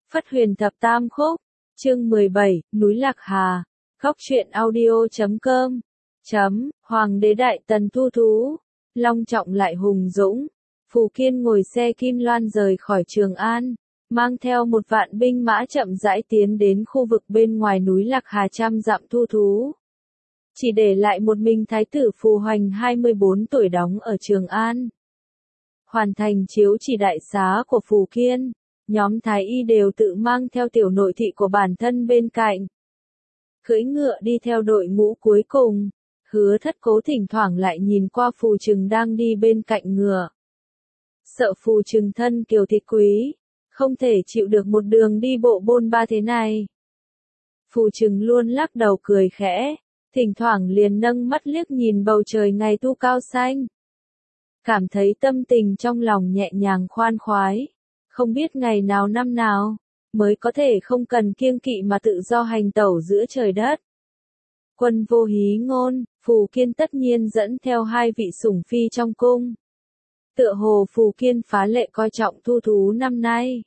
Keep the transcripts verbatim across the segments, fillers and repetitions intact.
Phất Huyền Thập Tam Khúc, chương mười bảy, Núi Lạc Hà, Khóc Chuyện Audio chấm com, chấm, Hoàng đế Đại Tần thu thú, long trọng lại hùng dũng, Phù Kiên ngồi xe Kim Loan rời khỏi Trường An, mang theo một vạn binh mã chậm rãi tiến đến khu vực bên ngoài núi Lạc Hà trăm dặm thu thú. Chỉ để lại một mình Thái tử Phù Hoành hai mươi bốn tuổi đóng ở Trường An. Hoàn thành chiếu chỉ đại xá của Phù Kiên, nhóm Thái y đều tự mang theo tiểu nội thị của bản thân bên cạnh. Cưỡi ngựa đi theo đội ngũ cuối cùng, Hứa Thất Cố thỉnh thoảng lại nhìn qua Phù Trừng đang đi bên cạnh ngựa. Sợ Phù Trừng thân kiều thịt quý, không thể chịu được một đường đi bộ bôn ba thế này. Phù Trừng luôn lắc đầu cười khẽ, thỉnh thoảng liền nâng mắt liếc nhìn bầu trời ngày thu cao xanh. Cảm thấy tâm tình trong lòng nhẹ nhàng khoan khoái, không biết ngày nào năm nào, mới có thể không cần kiêng kỵ mà tự do hành tẩu giữa trời đất. Quân vô hí ngôn, Phù Kiên tất nhiên dẫn theo hai vị sủng phi trong cung. Tựa hồ Phù Kiên phá lệ coi trọng thu thú năm nay.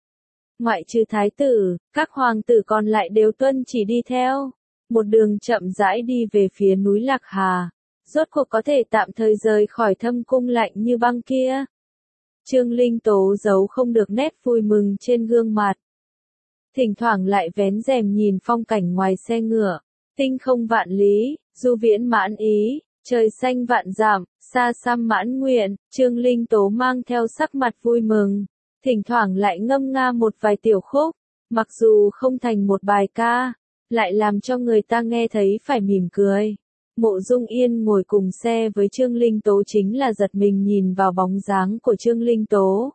Ngoại trừ thái tử, các hoàng tử còn lại đều tuân chỉ đi theo. Một đường chậm rãi đi về phía núi Lạc Hà, rốt cuộc có thể tạm thời rời khỏi thâm cung lạnh như băng kia. Trương Linh Tố giấu không được nét vui mừng trên gương mặt. Thỉnh thoảng lại vén rèm nhìn phong cảnh ngoài xe ngựa, tinh không vạn lý, du viễn mãn ý, trời xanh vạn dặm, xa xăm mãn nguyện, Trương Linh Tố mang theo sắc mặt vui mừng, thỉnh thoảng lại ngâm nga một vài tiểu khúc, mặc dù không thành một bài ca, lại làm cho người ta nghe thấy phải mỉm cười. Mộ Dung Yên ngồi cùng xe với Trương Linh Tố chính là giật mình nhìn vào bóng dáng của Trương Linh Tố.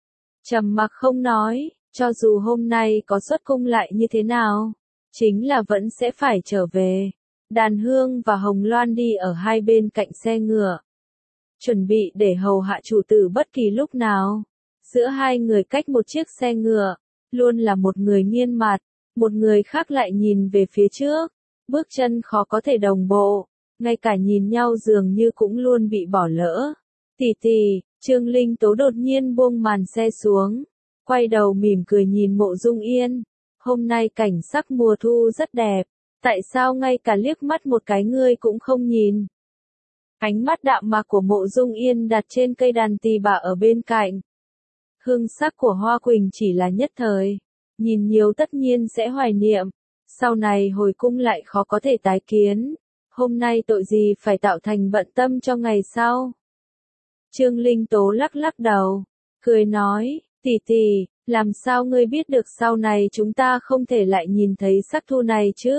Trầm mặc không nói, cho dù hôm nay có xuất cung lại như thế nào, chính là vẫn sẽ phải trở về. Đàn Hương và Hồng Loan đi ở hai bên cạnh xe ngựa, chuẩn bị để hầu hạ chủ tử bất kỳ lúc nào. Giữa hai người cách một chiếc xe ngựa, luôn là một người nghiêng mặt, một người khác lại nhìn về phía trước, bước chân khó có thể đồng bộ, ngay cả nhìn nhau dường như cũng luôn bị bỏ lỡ. Tỷ tỷ, Trương Linh Tố đột nhiên buông màn xe xuống, quay đầu mỉm cười nhìn Mộ Dung Yên. Hôm nay cảnh sắc mùa thu rất đẹp, tại sao ngay cả liếc mắt một cái ngươi cũng không nhìn? Ánh mắt đạm mạc của Mộ Dung Yên đặt trên cây đàn tỳ bà ở bên cạnh. Hương sắc của Hoa Quỳnh chỉ là nhất thời, nhìn nhiều tất nhiên sẽ hoài niệm, sau này hồi cung lại khó có thể tái kiến. Hôm nay tội gì phải tạo thành bận tâm cho ngày sau? Trương Linh Tố lắc lắc đầu, cười nói, tỷ tỷ, làm sao ngươi biết được sau này chúng ta không thể lại nhìn thấy sắc thu này chứ?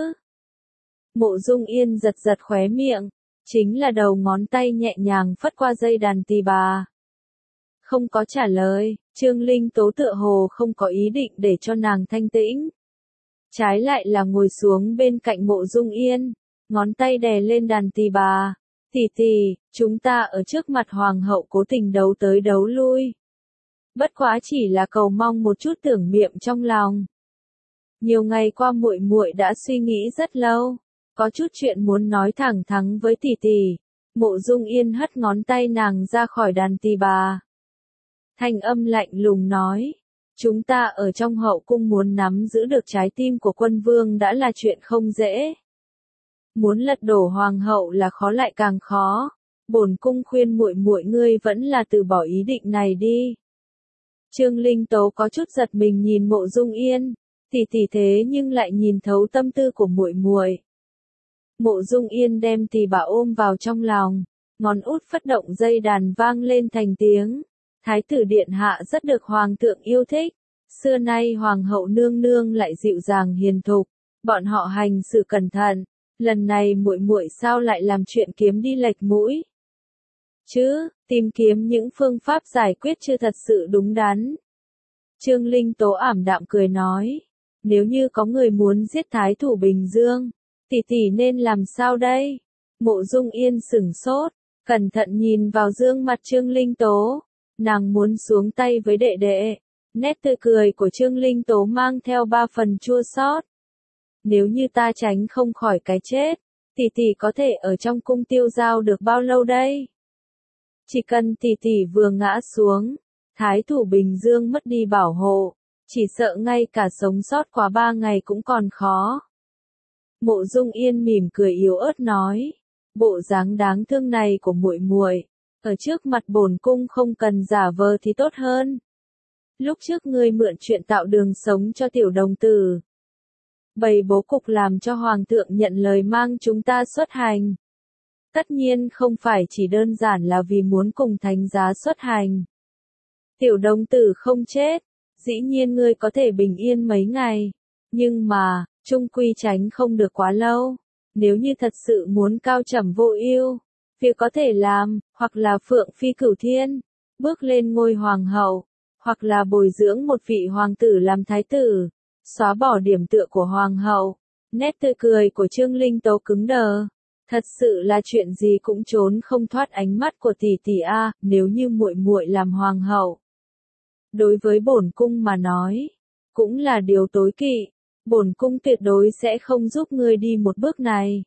Mộ Dung Yên giật giật khóe miệng, chính là đầu ngón tay nhẹ nhàng phất qua dây đàn tỳ bà. Không có trả lời, Trương Linh Tố tựa hồ không có ý định để cho nàng thanh tĩnh. Trái lại là ngồi xuống bên cạnh Mộ Dung Yên, ngón tay đè lên đàn tỳ bà. Tỷ tỷ, chúng ta ở trước mặt hoàng hậu cố tình đấu tới đấu lui. Bất quá chỉ là cầu mong một chút tưởng niệm trong lòng. Nhiều ngày qua muội muội đã suy nghĩ rất lâu, có chút chuyện muốn nói thẳng thắn với tỷ tỷ. Mộ Dung Yên hất ngón tay nàng ra khỏi đàn tỳ bà. Thanh âm lạnh lùng nói, chúng ta ở trong hậu cung muốn nắm giữ được trái tim của quân vương đã là chuyện không dễ. Muốn lật đổ hoàng hậu là khó lại càng khó. Bổn cung khuyên muội muội ngươi vẫn là từ bỏ ý định này đi. Trương Linh Tố có chút giật mình nhìn Mộ Dung Yên, tỷ tỷ thế nhưng lại nhìn thấu tâm tư của muội muội. Mộ Dung Yên đem tỳ bà ôm vào trong lòng, ngón út phất động dây đàn vang lên thành tiếng. Thái tử điện hạ rất được hoàng thượng yêu thích. Xưa nay hoàng hậu nương nương lại dịu dàng hiền thục, bọn họ hành sự cẩn thận. Lần này muội muội sao lại làm chuyện kiếm đi lệch mũi? Chứ, tìm kiếm những phương pháp giải quyết chưa thật sự đúng đắn. Trương Linh Tố ảm đạm cười nói, nếu như có người muốn giết Thái thủ Bình Dương, tỷ tỷ nên làm sao đây? Mộ Dung Yên sửng sốt, cẩn thận nhìn vào gương mặt Trương Linh Tố, nàng muốn xuống tay với đệ đệ. Nét tươi cười của Trương Linh Tố mang theo ba phần chua xót. Nếu như ta tránh không khỏi cái chết, tỷ tỷ có thể ở trong cung tiêu dao được bao lâu đây? Chỉ cần tỷ tỷ vừa ngã xuống, Thái thủ Bình Dương mất đi bảo hộ, chỉ sợ ngay cả sống sót qua ba ngày cũng còn khó. Mộ Dung Yên mỉm cười yếu ớt nói, bộ dáng đáng thương này của muội muội, ở trước mặt bổn cung không cần giả vờ thì tốt hơn. Lúc trước ngươi mượn chuyện tạo đường sống cho tiểu đồng tử, bày bố cục làm cho hoàng thượng nhận lời mang chúng ta xuất hành. Tất nhiên không phải chỉ đơn giản là vì muốn cùng thánh giá xuất hành. Tiểu đồng tử không chết, dĩ nhiên ngươi có thể bình yên mấy ngày, nhưng mà, chung quy tránh không được quá lâu. Nếu như thật sự muốn cao trầm vô ưu, việc có thể làm, hoặc là phượng phi cửu thiên, bước lên ngôi hoàng hậu, hoặc là bồi dưỡng một vị hoàng tử làm thái tử, xóa bỏ điểm tựa của hoàng hậu. Nét tươi cười của Trương Linh Tố cứng đờ. Thật sự là chuyện gì cũng trốn không thoát ánh mắt của tỷ tỷ a, nếu như muội muội làm hoàng hậu. Đối với bổn cung mà nói, cũng là điều tối kỵ, bổn cung tuyệt đối sẽ không giúp ngươi đi một bước này.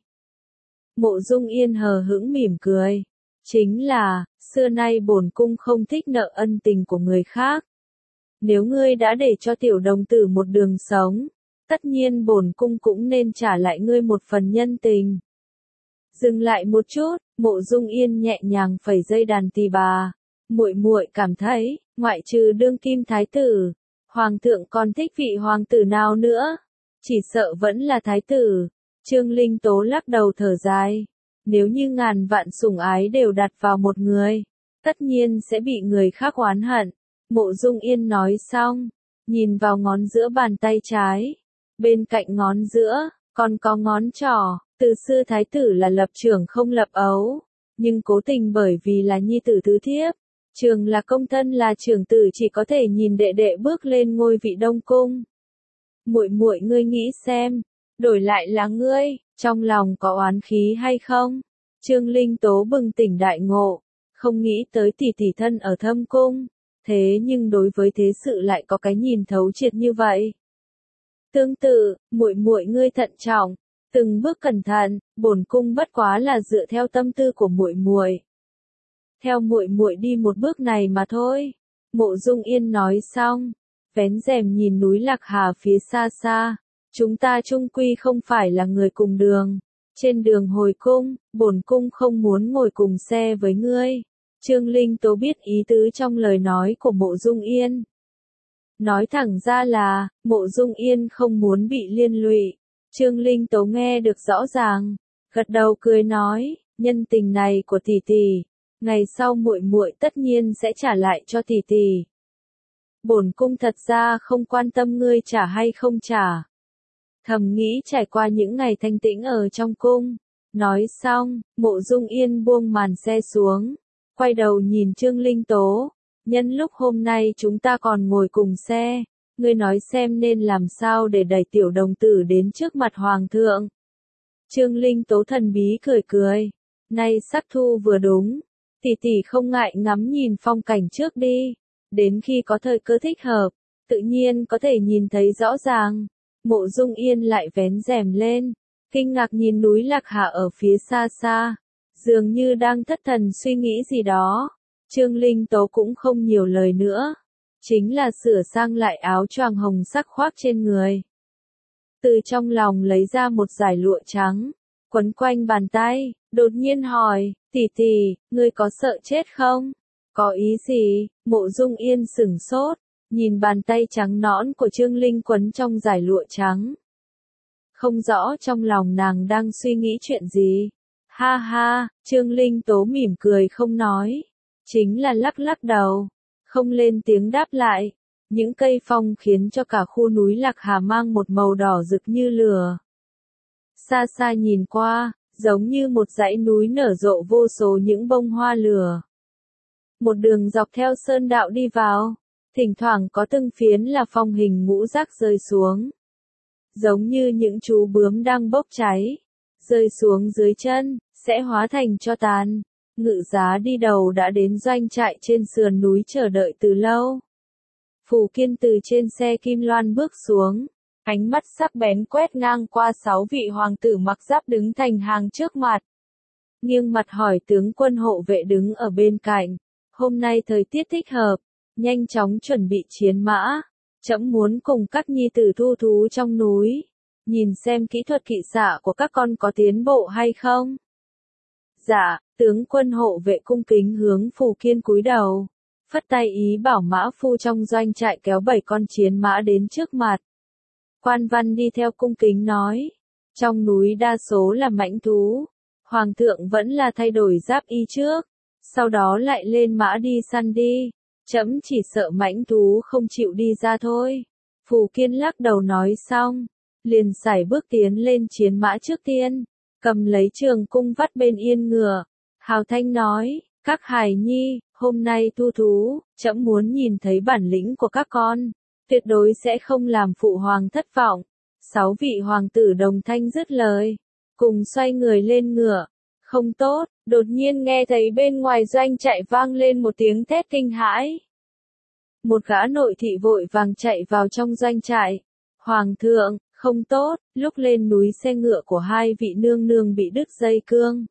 Mộ Dung Yên hờ hững mỉm cười, chính là, xưa nay bổn cung không thích nợ ân tình của người khác. Nếu ngươi đã để cho tiểu đồng tử một đường sống, tất nhiên bổn cung cũng nên trả lại ngươi một phần nhân tình. Dừng lại một chút, Mộ Dung Yên nhẹ nhàng phẩy dây đàn tỳ bà, muội muội cảm thấy, ngoại trừ đương kim thái tử, hoàng thượng còn thích vị hoàng tử nào nữa? Chỉ sợ vẫn là thái tử. Trương Linh Tố lắc đầu thở dài, nếu như ngàn vạn sủng ái đều đặt vào một người, tất nhiên sẽ bị người khác oán hận. Mộ Dung Yên nói xong, nhìn vào ngón giữa bàn tay trái, bên cạnh ngón giữa, còn có ngón trỏ. Từ xưa thái tử là lập trưởng không lập ấu, nhưng cố tình bởi vì là nhi tử thứ thiếp, trường là công thân là trưởng tử chỉ có thể nhìn đệ đệ bước lên ngôi vị Đông Cung. Muội muội ngươi nghĩ xem, đổi lại là ngươi, trong lòng có oán khí hay không? Trương Linh Tố bừng tỉnh đại ngộ, không nghĩ tới tỷ tỷ thân ở thâm cung, thế nhưng đối với thế sự lại có cái nhìn thấu triệt như vậy. Tương tự, muội muội ngươi thận trọng, từng bước cẩn thận, bổn cung bất quá là dựa theo tâm tư của muội muội. Theo muội muội đi một bước này mà thôi. Mộ Dung Yên nói xong, vén rèm nhìn núi Lạc Hà phía xa xa, chúng ta chung quy không phải là người cùng đường. Trên đường hồi cung, bổn cung không muốn ngồi cùng xe với ngươi. Trương Linh Tố biết ý tứ trong lời nói của Mộ Dung Yên. Nói thẳng ra là, Mộ Dung Yên không muốn bị liên lụy. Trương Linh Tố nghe được rõ ràng, gật đầu cười nói, nhân tình này của tỷ tỷ, ngày sau muội muội tất nhiên sẽ trả lại cho tỷ tỷ. Bổn cung thật ra không quan tâm ngươi trả hay không trả. Thầm nghĩ trải qua những ngày thanh tĩnh ở trong cung. Nói xong, Mộ Dung Yên buông màn xe xuống, quay đầu nhìn Trương Linh Tố, nhân lúc hôm nay chúng ta còn ngồi cùng xe, ngươi nói xem nên làm sao để đẩy tiểu đồng tử đến trước mặt hoàng thượng. Trương Linh Tố thần bí cười cười, nay sắc thu vừa đúng, tỷ tỷ không ngại ngắm nhìn phong cảnh trước đi, đến khi có thời cơ thích hợp, tự nhiên có thể nhìn thấy rõ ràng. Mộ Dung Yên lại vén rèm lên, kinh ngạc nhìn núi Lạc Hà ở phía xa xa, dường như đang thất thần suy nghĩ gì đó. Trương Linh Tố cũng không nhiều lời nữa, chính là sửa sang lại áo choàng hồng sắc khoác trên người. Từ trong lòng lấy ra một dải lụa trắng, quấn quanh bàn tay, đột nhiên hỏi, tỷ tỷ, ngươi có sợ chết không? Có ý gì? Mộ Dung Yên sửng sốt, nhìn bàn tay trắng nõn của Trương Linh quấn trong dải lụa trắng. Không rõ trong lòng nàng đang suy nghĩ chuyện gì. Ha ha, Trương Linh Tố mỉm cười không nói, chính là lắc lắc đầu, không lên tiếng đáp lại. Những cây phong khiến cho cả khu núi Lạc Hà mang một màu đỏ rực như lửa. Xa xa nhìn qua, giống như một dãy núi nở rộ vô số những bông hoa lửa. Một đường dọc theo sơn đạo đi vào, thỉnh thoảng có từng phiến là phong hình ngũ giác rơi xuống. Giống như những chú bướm đang bốc cháy, rơi xuống dưới chân, sẽ hóa thành tro tàn. Ngự giá đi đầu đã đến doanh trại trên sườn núi chờ đợi từ lâu. Phù Kiên từ trên xe kim loan bước xuống, ánh mắt sắc bén quét ngang qua sáu vị hoàng tử mặc giáp đứng thành hàng trước mặt. Nghiêng mặt hỏi tướng quân hộ vệ đứng ở bên cạnh, hôm nay thời tiết thích hợp, nhanh chóng chuẩn bị chiến mã. Trẫm muốn cùng các nhi tử thu thú trong núi, nhìn xem kỹ thuật kỵ xạ của các con có tiến bộ hay không. Dạ, tướng quân hộ vệ cung kính hướng Phù Kiên cúi đầu, phất tay ý bảo mã phu trong doanh trại kéo bảy con chiến mã đến trước mặt. Quan văn đi theo cung kính nói, trong núi đa số là mãnh thú, hoàng thượng vẫn là thay đổi giáp y trước, sau đó lại lên mã đi săn đi, trẫm chỉ sợ mãnh thú không chịu đi ra thôi. Phù Kiên lắc đầu nói xong, liền sải bước tiến lên chiến mã trước tiên, cầm lấy trường cung vắt bên yên ngựa, hào thanh nói, các hài nhi, hôm nay thu thú, trẫm muốn nhìn thấy bản lĩnh của các con, tuyệt đối sẽ không làm phụ hoàng thất vọng. Sáu vị hoàng tử đồng thanh dứt lời, cùng xoay người lên ngựa. Không tốt, đột nhiên nghe thấy bên ngoài doanh trại vang lên một tiếng thét kinh hãi. Một gã nội thị vội vàng chạy vào trong doanh trại. Hoàng thượng, không tốt, lúc lên núi xe ngựa của hai vị nương nương bị đứt dây cương.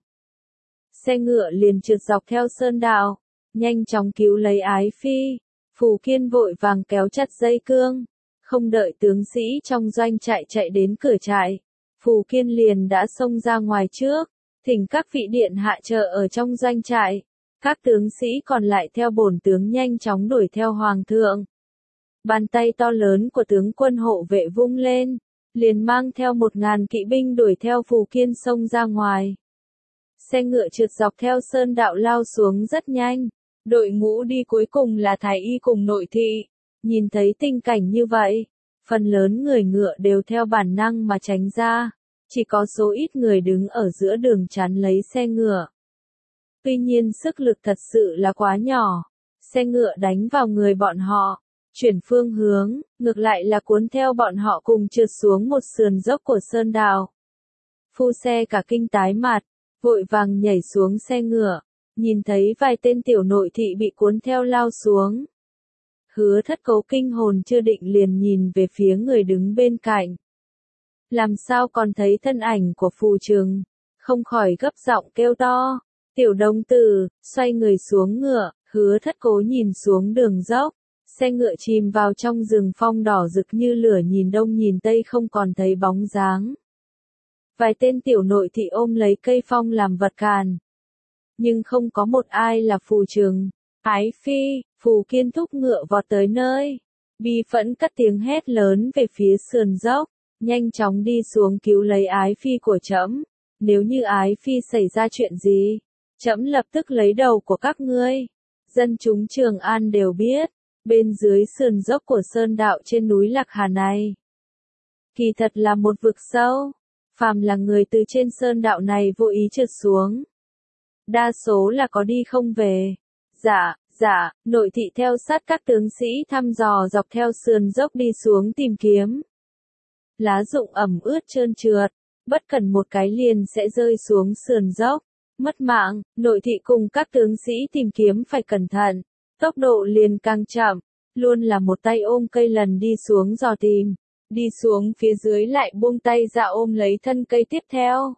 Xe ngựa liền trượt dọc theo sơn đạo, nhanh chóng cứu lấy ái phi. Phù Kiên vội vàng kéo chặt dây cương, không đợi tướng sĩ trong doanh trại chạy đến cửa trại. Phù Kiên liền đã xông ra ngoài trước, thỉnh các vị điện hạ chờ ở trong doanh trại. Các tướng sĩ còn lại theo bổn tướng nhanh chóng đuổi theo hoàng thượng. Bàn tay to lớn của tướng quân hộ vệ vung lên, liền mang theo một ngàn kỵ binh đuổi theo Phù Kiên xông ra ngoài. Xe ngựa trượt dọc theo sơn đạo lao xuống rất nhanh, đội ngũ đi cuối cùng là thái y cùng nội thị. Nhìn thấy tình cảnh như vậy, phần lớn người ngựa đều theo bản năng mà tránh ra, chỉ có số ít người đứng ở giữa đường chắn lấy xe ngựa. Tuy nhiên sức lực thật sự là quá nhỏ, xe ngựa đánh vào người bọn họ, chuyển phương hướng, ngược lại là cuốn theo bọn họ cùng trượt xuống một sườn dốc của sơn đào. Phu xe cả kinh tái mặt, vội vàng nhảy xuống xe ngựa, nhìn thấy vài tên tiểu nội thị bị cuốn theo lao xuống. Hứa Thất Cấu kinh hồn chưa định liền nhìn về phía người đứng bên cạnh. Làm sao còn thấy thân ảnh của Phù Trừng, không khỏi gấp giọng kêu to, tiểu đồng tử, xoay người xuống ngựa. Hứa Thất Cố nhìn xuống đường dốc, xe ngựa chìm vào trong rừng phong đỏ rực như lửa, nhìn đông nhìn tây không còn thấy bóng dáng. Vài tên tiểu nội thị ôm lấy cây phong làm vật cản, nhưng không có một ai là Phù Trừng. Ái phi, Phù Kiên thúc ngựa vọt tới nơi, bi phẫn cất tiếng hét lớn về phía sườn dốc, nhanh chóng đi xuống cứu lấy ái phi của trẫm. Nếu như ái phi xảy ra chuyện gì, trẫm lập tức lấy đầu của các ngươi. Dân chúng Trường An đều biết, bên dưới sườn dốc của sơn đạo trên núi Lạc Hà này, kỳ thật là một vực sâu. Phàm là người từ trên sơn đạo này vô ý trượt xuống, đa số là có đi không về. Dạ, dạ, nội thị theo sát các tướng sĩ thăm dò dọc theo sườn dốc đi xuống tìm kiếm. Lá rụng ẩm ướt trơn trượt, bất cần một cái liền sẽ rơi xuống sườn dốc, mất mạng. Nội thị cùng các tướng sĩ tìm kiếm phải cẩn thận, tốc độ liền càng chậm, luôn là một tay ôm cây lần đi xuống dò tìm, đi xuống phía dưới lại buông tay ra ôm lấy thân cây tiếp theo.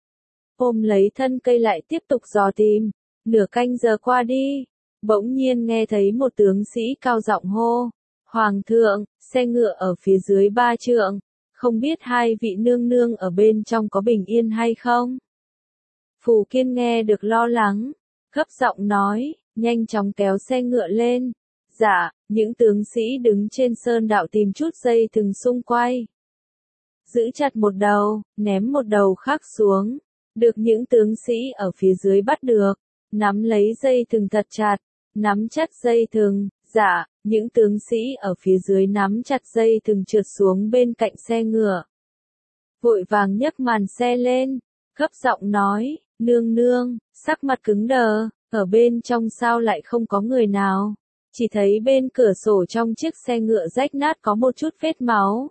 Ôm lấy thân cây lại tiếp tục dò tìm, nửa canh giờ qua đi. Bỗng nhiên nghe thấy một tướng sĩ cao giọng hô, Hoàng thượng, xe ngựa ở phía dưới ba trượng, không biết hai vị nương nương ở bên trong có bình yên hay không? Phù Kiên nghe được lo lắng, gấp giọng nói, nhanh chóng kéo xe ngựa lên. Dạ, những tướng sĩ đứng trên sơn đạo tìm chút dây thừng xung quay. Giữ chặt một đầu, ném một đầu khác xuống, được những tướng sĩ ở phía dưới bắt được, nắm lấy dây thừng thật chặt. Nắm chặt dây thừng, dạ, những tướng sĩ ở phía dưới nắm chặt dây thừng trượt xuống bên cạnh xe ngựa. Vội vàng nhấc màn xe lên, gấp giọng nói, nương nương, sắc mặt cứng đờ, ở bên trong sao lại không có người nào. Chỉ thấy bên cửa sổ trong chiếc xe ngựa rách nát có một chút vết máu.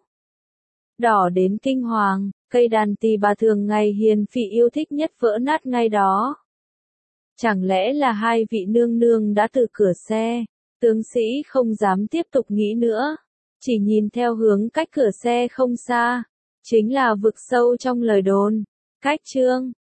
Đỏ đến kinh hoàng, cây đàn tỳ bà thường ngày hiền phỉ yêu thích nhất vỡ nát ngay đó. Chẳng lẽ là hai vị nương nương đã từ cửa xe? Tướng sĩ không dám tiếp tục nghĩ nữa, chỉ nhìn theo hướng cách cửa xe không xa, chính là vực sâu trong lời đồn. Cách chương